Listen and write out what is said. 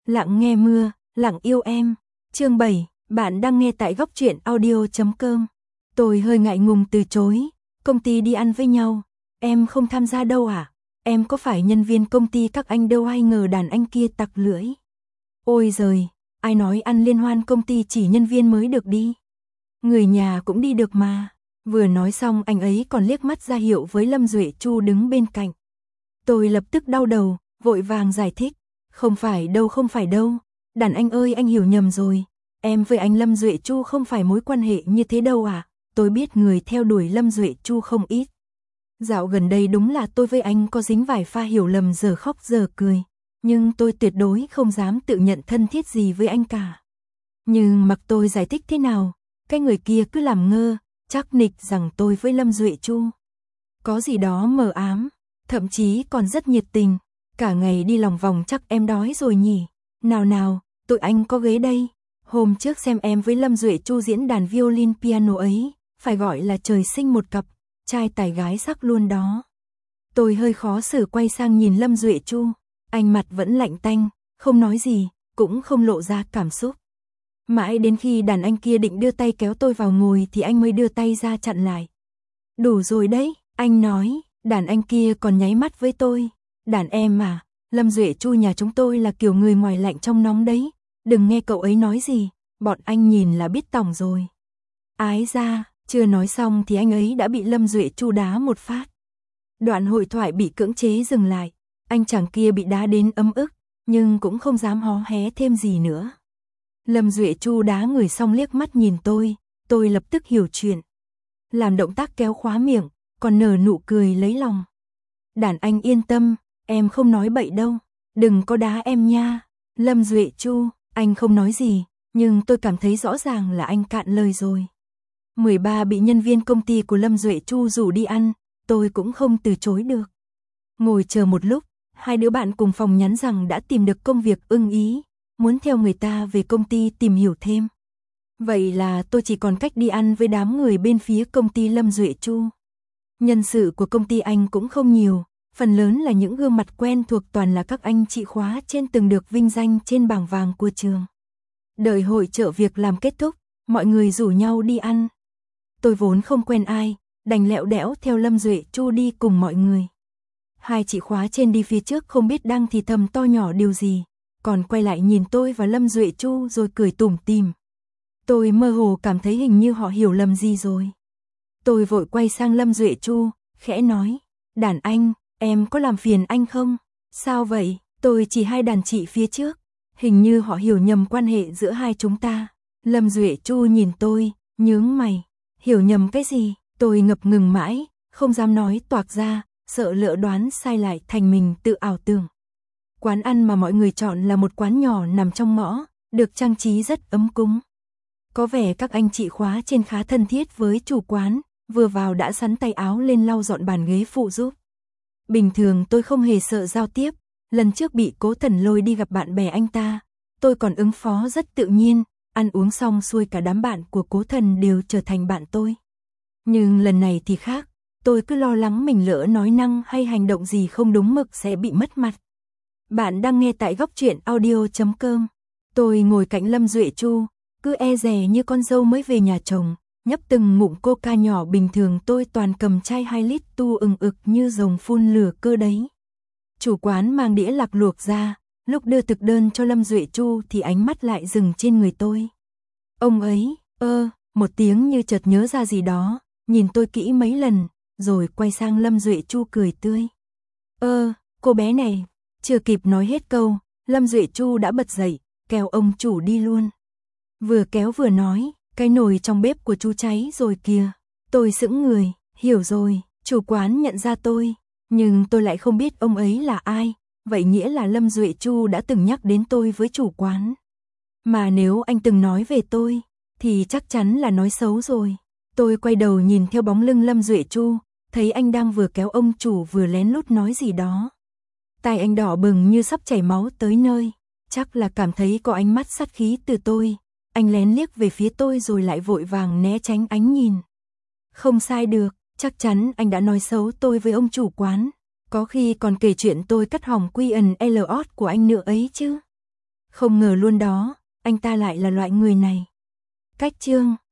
Lặng nghe mưa, lặng yêu em. Chương 7, bạn đang nghe tại góc truyện audio.com. Tôi hơi ngại ngùng từ chối, công ty đi ăn với nhau, em không tham gia đâu à? Em có phải nhân viên công ty các anh đâu, ai ngờ đàn anh kia tặc lưỡi. Ôi giời, ai nói ăn liên hoan công ty chỉ nhân viên mới được đi? Người nhà cũng đi được mà. Vừa nói xong anh ấy còn liếc mắt ra hiệu với Lâm Duệ Chu đứng bên cạnh. Tôi lập tức đau đầu, vội vàng giải thích. Không phải đâu. Đàn anh ơi, anh hiểu nhầm rồi. Em với anh Lâm Duệ Chu không phải mối quan hệ như thế đâu à. Tôi biết người theo đuổi Lâm Duệ Chu không ít. Dạo gần đây đúng là tôi với anh có dính vài pha hiểu lầm, giờ khóc giờ cười. Nhưng tôi tuyệt đối không dám tự nhận thân thiết gì với anh cả. Nhưng mặc tôi giải thích thế nào, cái người kia cứ làm ngơ, chắc nịch rằng tôi với Lâm Duệ Chu có gì đó mờ ám, thậm chí còn rất nhiệt tình. Cả ngày đi lòng vòng, chắc em đói rồi nhỉ. Nào, tụi anh có ghế đây. Hôm trước xem em với Lâm Duệ Chu diễn đàn violin piano ấy, phải gọi là trời sinh một cặp, trai tài gái sắc luôn đó. Tôi hơi khó xử quay sang nhìn Lâm Duệ Chu, anh mặt vẫn lạnh tanh, không nói gì, cũng không lộ ra cảm xúc. Mãi đến khi đàn anh kia định đưa tay kéo tôi vào ngồi thì anh mới đưa tay ra chặn lại. Đủ rồi đấy, anh nói. Đàn anh kia còn nháy mắt với tôi. Đàn em mà, Lâm Duệ Chu nhà chúng tôi là kiểu người ngoài lạnh trong nóng đấy. Đừng nghe cậu ấy nói gì, bọn anh nhìn là biết tỏng rồi. Ái ra, chưa nói xong thì anh ấy đã bị Lâm Duệ Chu đá một phát. Đoạn hội thoại bị cưỡng chế dừng lại. Anh chàng kia bị đá đến ấm ức, nhưng cũng không dám hó hé thêm gì nữa. Lâm Duệ Chu đá người xong liếc mắt nhìn tôi lập tức hiểu chuyện. Làm động tác kéo khóa miệng, còn nở nụ cười lấy lòng. Đàn anh yên tâm, em không nói bậy đâu, đừng có đá em nha. Lâm Duệ Chu, anh không nói gì, nhưng tôi cảm thấy rõ ràng là anh cạn lời rồi. 13 bị nhân viên công ty của Lâm Duệ Chu rủ đi ăn, tôi cũng không từ chối được. Ngồi chờ một lúc, hai đứa bạn cùng phòng nhắn rằng đã tìm được công việc ưng ý, muốn theo người ta về công ty tìm hiểu thêm. Vậy là tôi chỉ còn cách đi ăn với đám người bên phía công ty Lâm Duệ Chu. Nhân sự của công ty anh cũng không nhiều, phần lớn là những gương mặt quen thuộc, toàn là các anh chị khóa trên từng được vinh danh trên bảng vàng của trường. Đợi hội chợ việc làm kết thúc, mọi người rủ nhau đi ăn. Tôi vốn không quen ai, đành lẹo đẽo theo Lâm Duệ Chu đi cùng mọi người. Hai chị khóa trên đi phía trước không biết đang thì thầm to nhỏ điều gì, còn quay lại nhìn tôi và Lâm Duệ Chu rồi cười tủm tỉm. Tôi mơ hồ cảm thấy hình như họ hiểu lầm gì rồi. Tôi vội quay sang Lâm Duệ Chu, khẽ nói, đàn anh, em có làm phiền anh không? Sao vậy? Tôi chỉ hai đàn chị phía trước, hình như họ hiểu nhầm quan hệ giữa hai chúng ta. Lâm Duệ Chu nhìn tôi, nhướng mày, hiểu nhầm cái gì? Tôi ngập ngừng mãi, không dám nói toạc ra, sợ lỡ đoán sai lại thành mình tự ảo tưởng. Quán ăn mà mọi người chọn là một quán nhỏ nằm trong ngõ, được trang trí rất ấm cúng. Có vẻ các anh chị khóa trên khá thân thiết với chủ quán, vừa vào đã sắn tay áo lên lau dọn bàn ghế phụ giúp. Bình thường tôi không hề sợ giao tiếp, lần trước bị Cố Thần lôi đi gặp bạn bè anh ta, tôi còn ứng phó rất tự nhiên, ăn uống xong xuôi cả đám bạn của Cố Thần đều trở thành bạn tôi. Nhưng lần này thì khác, tôi cứ lo lắng mình lỡ nói năng hay hành động gì không đúng mực sẽ bị mất mặt. Bạn đang nghe tại góc truyện audio.com. Tôi ngồi cạnh Lâm Duệ Chu, cứ e dè như con dâu mới về nhà chồng, nhấp từng ngụm coca nhỏ. Bình thường tôi toàn cầm chai 2 lít tu ừng ực như rồng phun lửa cơ đấy. Chủ quán mang đĩa lạc luộc ra, lúc đưa thực đơn cho Lâm Duệ Chu thì ánh mắt lại dừng trên người tôi. Ông ấy, một tiếng như chợt nhớ ra gì đó, nhìn tôi kỹ mấy lần, rồi quay sang Lâm Duệ Chu cười tươi. Cô bé này, chưa kịp nói hết câu, Lâm Duệ Chu đã bật dậy, kéo ông chủ đi luôn. Vừa kéo vừa nói, cái nồi trong bếp của chú cháy rồi kìa. Tôi sững người, hiểu rồi, chủ quán nhận ra tôi, nhưng tôi lại không biết ông ấy là ai, vậy nghĩa là Lâm Duệ Chu đã từng nhắc đến tôi với chủ quán. Mà nếu anh từng nói về tôi, thì chắc chắn là nói xấu rồi. Tôi quay đầu nhìn theo bóng lưng Lâm Duệ Chu, thấy anh đang vừa kéo ông chủ vừa lén lút nói gì đó. Tai anh đỏ bừng như sắp chảy máu tới nơi, chắc là cảm thấy có ánh mắt sát khí từ tôi. Anh lén liếc về phía tôi rồi lại vội vàng né tránh ánh nhìn. Không sai được, chắc chắn anh đã nói xấu tôi với ông chủ quán. Có khi còn kể chuyện tôi cắt hỏng Q&A của anh nữa ấy chứ. Không ngờ luôn đó, anh ta lại là loại người này. Cách chương